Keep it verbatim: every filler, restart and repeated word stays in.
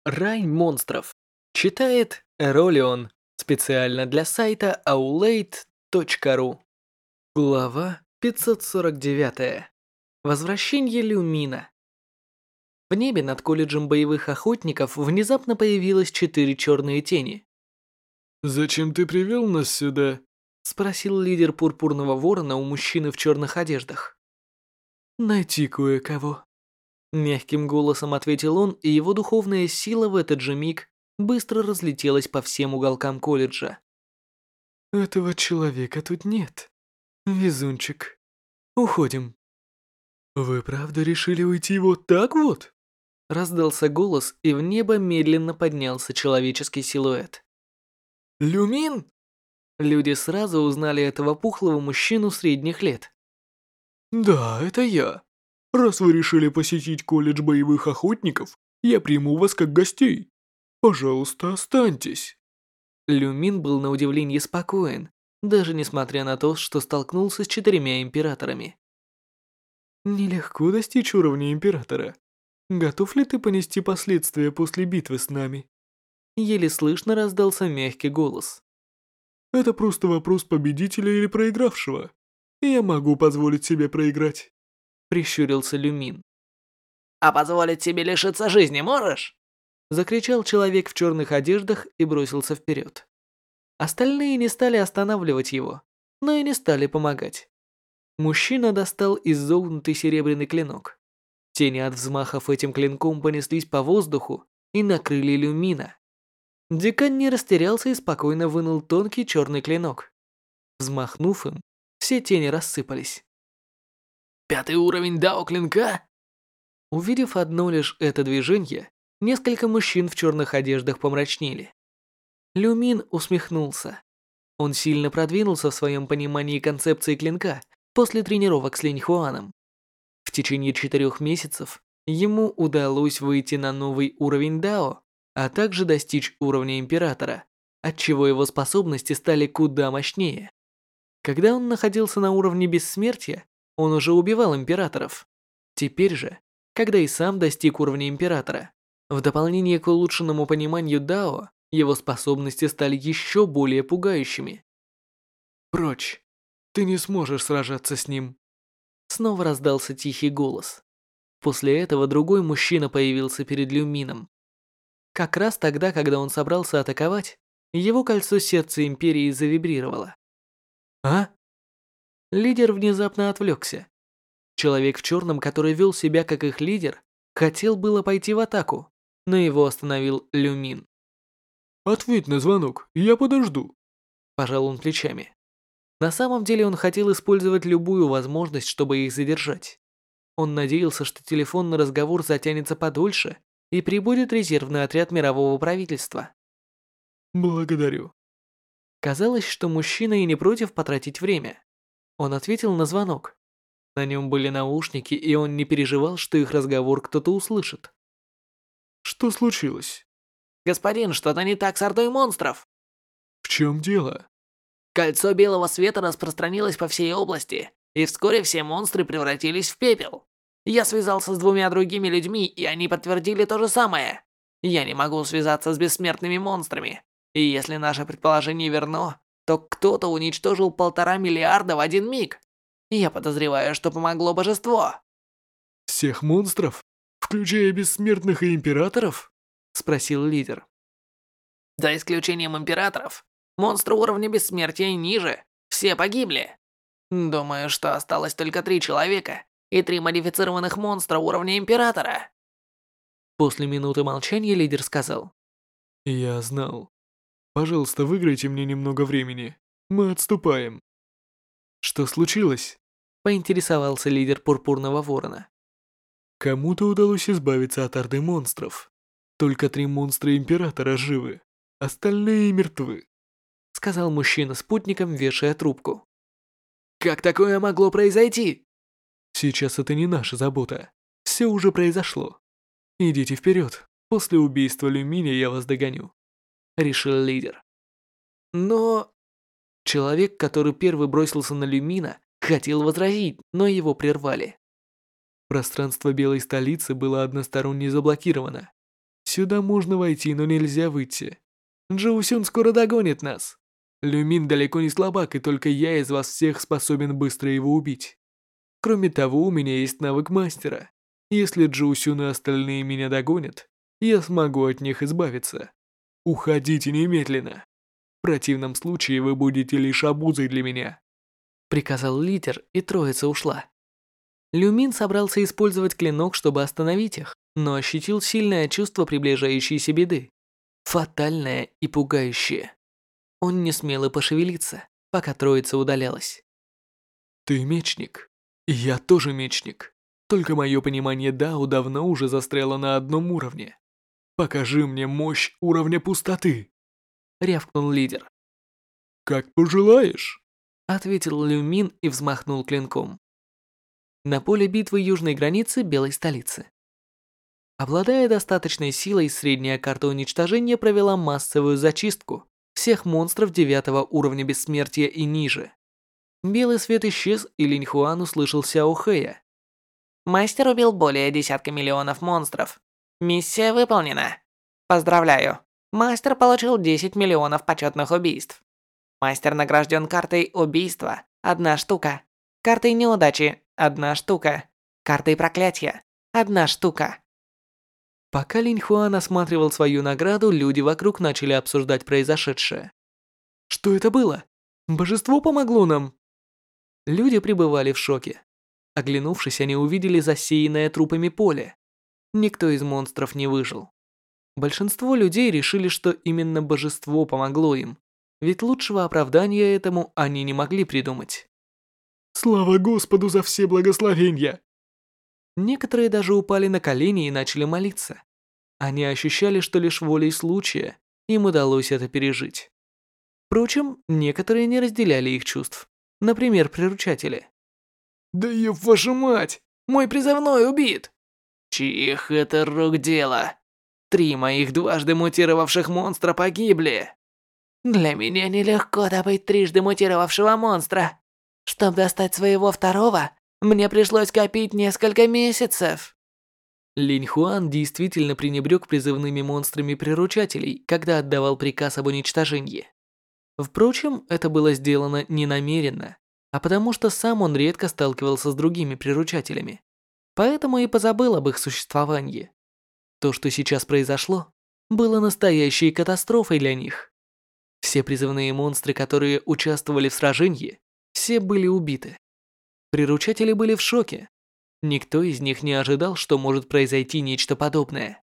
Рай монстров. Читает Эролион. Специально для сайта аулейт точка ру. Глава пятьсот сорок девять. Возвращение Люмина. В небе над колледжем боевых охотников внезапно появилось четыре черные тени. «Зачем ты привел нас сюда?» — спросил лидер Пурпурного Ворона у мужчины в черных одеждах. «Найти кое-кого». Мягким голосом ответил он, и его духовная сила в этот же миг быстро разлетелась по всем уголкам колледжа. «Этого человека тут нет. Везунчик. Уходим». «Вы правда решили уйти вот так вот?» Раздался голос, и в небо медленно поднялся человеческий силуэт. «Люмин?» Люди сразу узнали этого пухлого мужчину средних лет. «Да, это я. Раз вы решили посетить колледж боевых охотников, я приму вас как гостей. Пожалуйста, останьтесь». Люмин был на удивление спокоен, даже несмотря на то, что столкнулся с четырьмя императорами. «Нелегко достичь уровня императора. Готов ли ты понести последствия после битвы с нами?» Еле слышно раздался мягкий голос. «Это просто вопрос победителя или проигравшего. Я могу позволить себе проиграть», — прищурился Люмин. «А позволить себе лишиться жизни можешь?» Закричал человек в черных одеждах и бросился вперед. Остальные не стали останавливать его, но и не стали помогать. Мужчина достал изогнутый серебряный клинок. Тени от взмахов этим клинком понеслись по воздуху и накрыли Люмина. Декан не растерялся и спокойно вынул тонкий черный клинок. Взмахнув им, все тени рассыпались. «Пятый уровень дао клинка?» Увидев одно лишь это движение, несколько мужчин в черных одеждах помрачнели. Люмин усмехнулся. Он сильно продвинулся в своем понимании концепции клинка после тренировок с Линьхуаном. В течение четырех месяцев ему удалось выйти на новый уровень дао, а также достичь уровня императора, отчего его способности стали куда мощнее. Когда он находился на уровне бессмертия, он уже убивал императоров. Теперь же, когда и сам достиг уровня императора, в дополнение к улучшенному пониманию дао, его способности стали еще более пугающими. «Прочь! Ты не сможешь сражаться с ним!» Снова раздался тихий голос. После этого другой мужчина появился перед Люмином. Как раз тогда, когда он собрался атаковать, его кольцо сердца Империи завибрировало. «А?» Лидер внезапно отвлекся. Человек в черном, который вел себя как их лидер, хотел было пойти в атаку, но его остановил Люмин. «Ответь на звонок, я подожду», – пожал он плечами. На самом деле он хотел использовать любую возможность, чтобы их задержать. Он надеялся, что телефонный разговор затянется подольше и прибудет резервный отряд мирового правительства. «Благодарю». Казалось, что мужчина и не против потратить время. Он ответил на звонок. На нем были наушники, и он не переживал, что их разговор кто-то услышит. «Что случилось?» «Господин, что-то не так с ордой монстров!» «В чем дело?» «Кольцо белого света распространилось по всей области, и вскоре все монстры превратились в пепел. Я связался с двумя другими людьми, и они подтвердили то же самое. Я не могу связаться с бессмертными монстрами, и если наше предположение верно, то кто-то уничтожил полтора миллиарда в один миг. Я подозреваю, что помогло божество». «Всех монстров? Включая бессмертных и императоров?» – спросил лидер. «За исключением императоров, монстры уровня бессмертия ниже, все погибли. Думаю, что осталось только три человека и три модифицированных монстра уровня императора». После минуты молчания лидер сказал. «Я знал. Пожалуйста, выиграйте мне немного времени. Мы отступаем». «Что случилось?» – поинтересовался лидер Пурпурного Ворона. «Кому-то удалось избавиться от орды монстров. Только три монстра Императора живы, остальные мертвы», – сказал мужчина спутником, вешая трубку. «Как такое могло произойти?» «Сейчас это не наша забота. Все уже произошло. Идите вперед. После убийства Люминя я вас догоню», – решил лидер. Но... Человек, который первый бросился на Люмина, хотел возразить, но его прервали. Пространство Белой столицы было односторонне заблокировано. Сюда можно войти, но нельзя выйти. Джоусюн скоро догонит нас. Люмин далеко не слабак, и только я из вас всех способен быстро его убить. Кроме того, у меня есть навык мастера. Если Джоусюн и остальные меня догонят, я смогу от них избавиться. Уходите немедленно. В противном случае вы будете лишь обузой для меня. Приказал лидер, и троица ушла. Люмин собрался использовать клинок, чтобы остановить их, но ощутил сильное чувство приближающейся беды. Фатальное и пугающее. Он не смел и пошевелиться, пока троица удалялась. Ты мечник. И я тоже мечник. Только мое понимание Дао давно уже застряло на одном уровне. Покажи мне мощь уровня пустоты. Рявкнул лидер. Как пожелаешь. Ответил Люмин и взмахнул клинком. На поле битвы южной границы Белой столицы. Обладая достаточной силой, средняя карта уничтожения провела массовую зачистку всех монстров девятого уровня бессмертия и ниже. Белый свет исчез, и Линь Хуан услышал Сяо Хэя. Мастер убил более десятка миллионов монстров. Миссия выполнена. Поздравляю. Мастер получил десять миллионов почетных убийств. Мастер награжден картой убийства – одна штука. Картой неудачи – одна штука. Картой проклятия – одна штука. Пока Линь Хуан осматривал свою награду, люди вокруг начали обсуждать произошедшее. Что это было? Божество помогло нам? Люди пребывали в шоке. Оглянувшись, они увидели засеянное трупами поле. Никто из монстров не выжил. Большинство людей решили, что именно божество помогло им, ведь лучшего оправдания этому они не могли придумать. Слава Господу за все благословения! Некоторые даже упали на колени и начали молиться. Они ощущали, что лишь волей случая им удалось это пережить. Впрочем, некоторые не разделяли их чувств. Например, приручатели. Да ёб вашу мать! Мой призывной убит! Чьих это рук дело? Три моих дважды мутировавших монстра погибли. Для меня нелегко добыть трижды мутировавшего монстра. Чтобы достать своего второго, мне пришлось копить несколько месяцев. Линь Хуан действительно пренебрег призывными монстрами приручателей, когда отдавал приказ об уничтожении. Впрочем, это было сделано не намеренно, а потому что сам он редко сталкивался с другими приручателями, поэтому и позабыл об их существовании. То, что сейчас произошло, было настоящей катастрофой для них. Все призывные монстры, которые участвовали в сражении, все были убиты. Приручатели были в шоке. Никто из них не ожидал, что может произойти нечто подобное.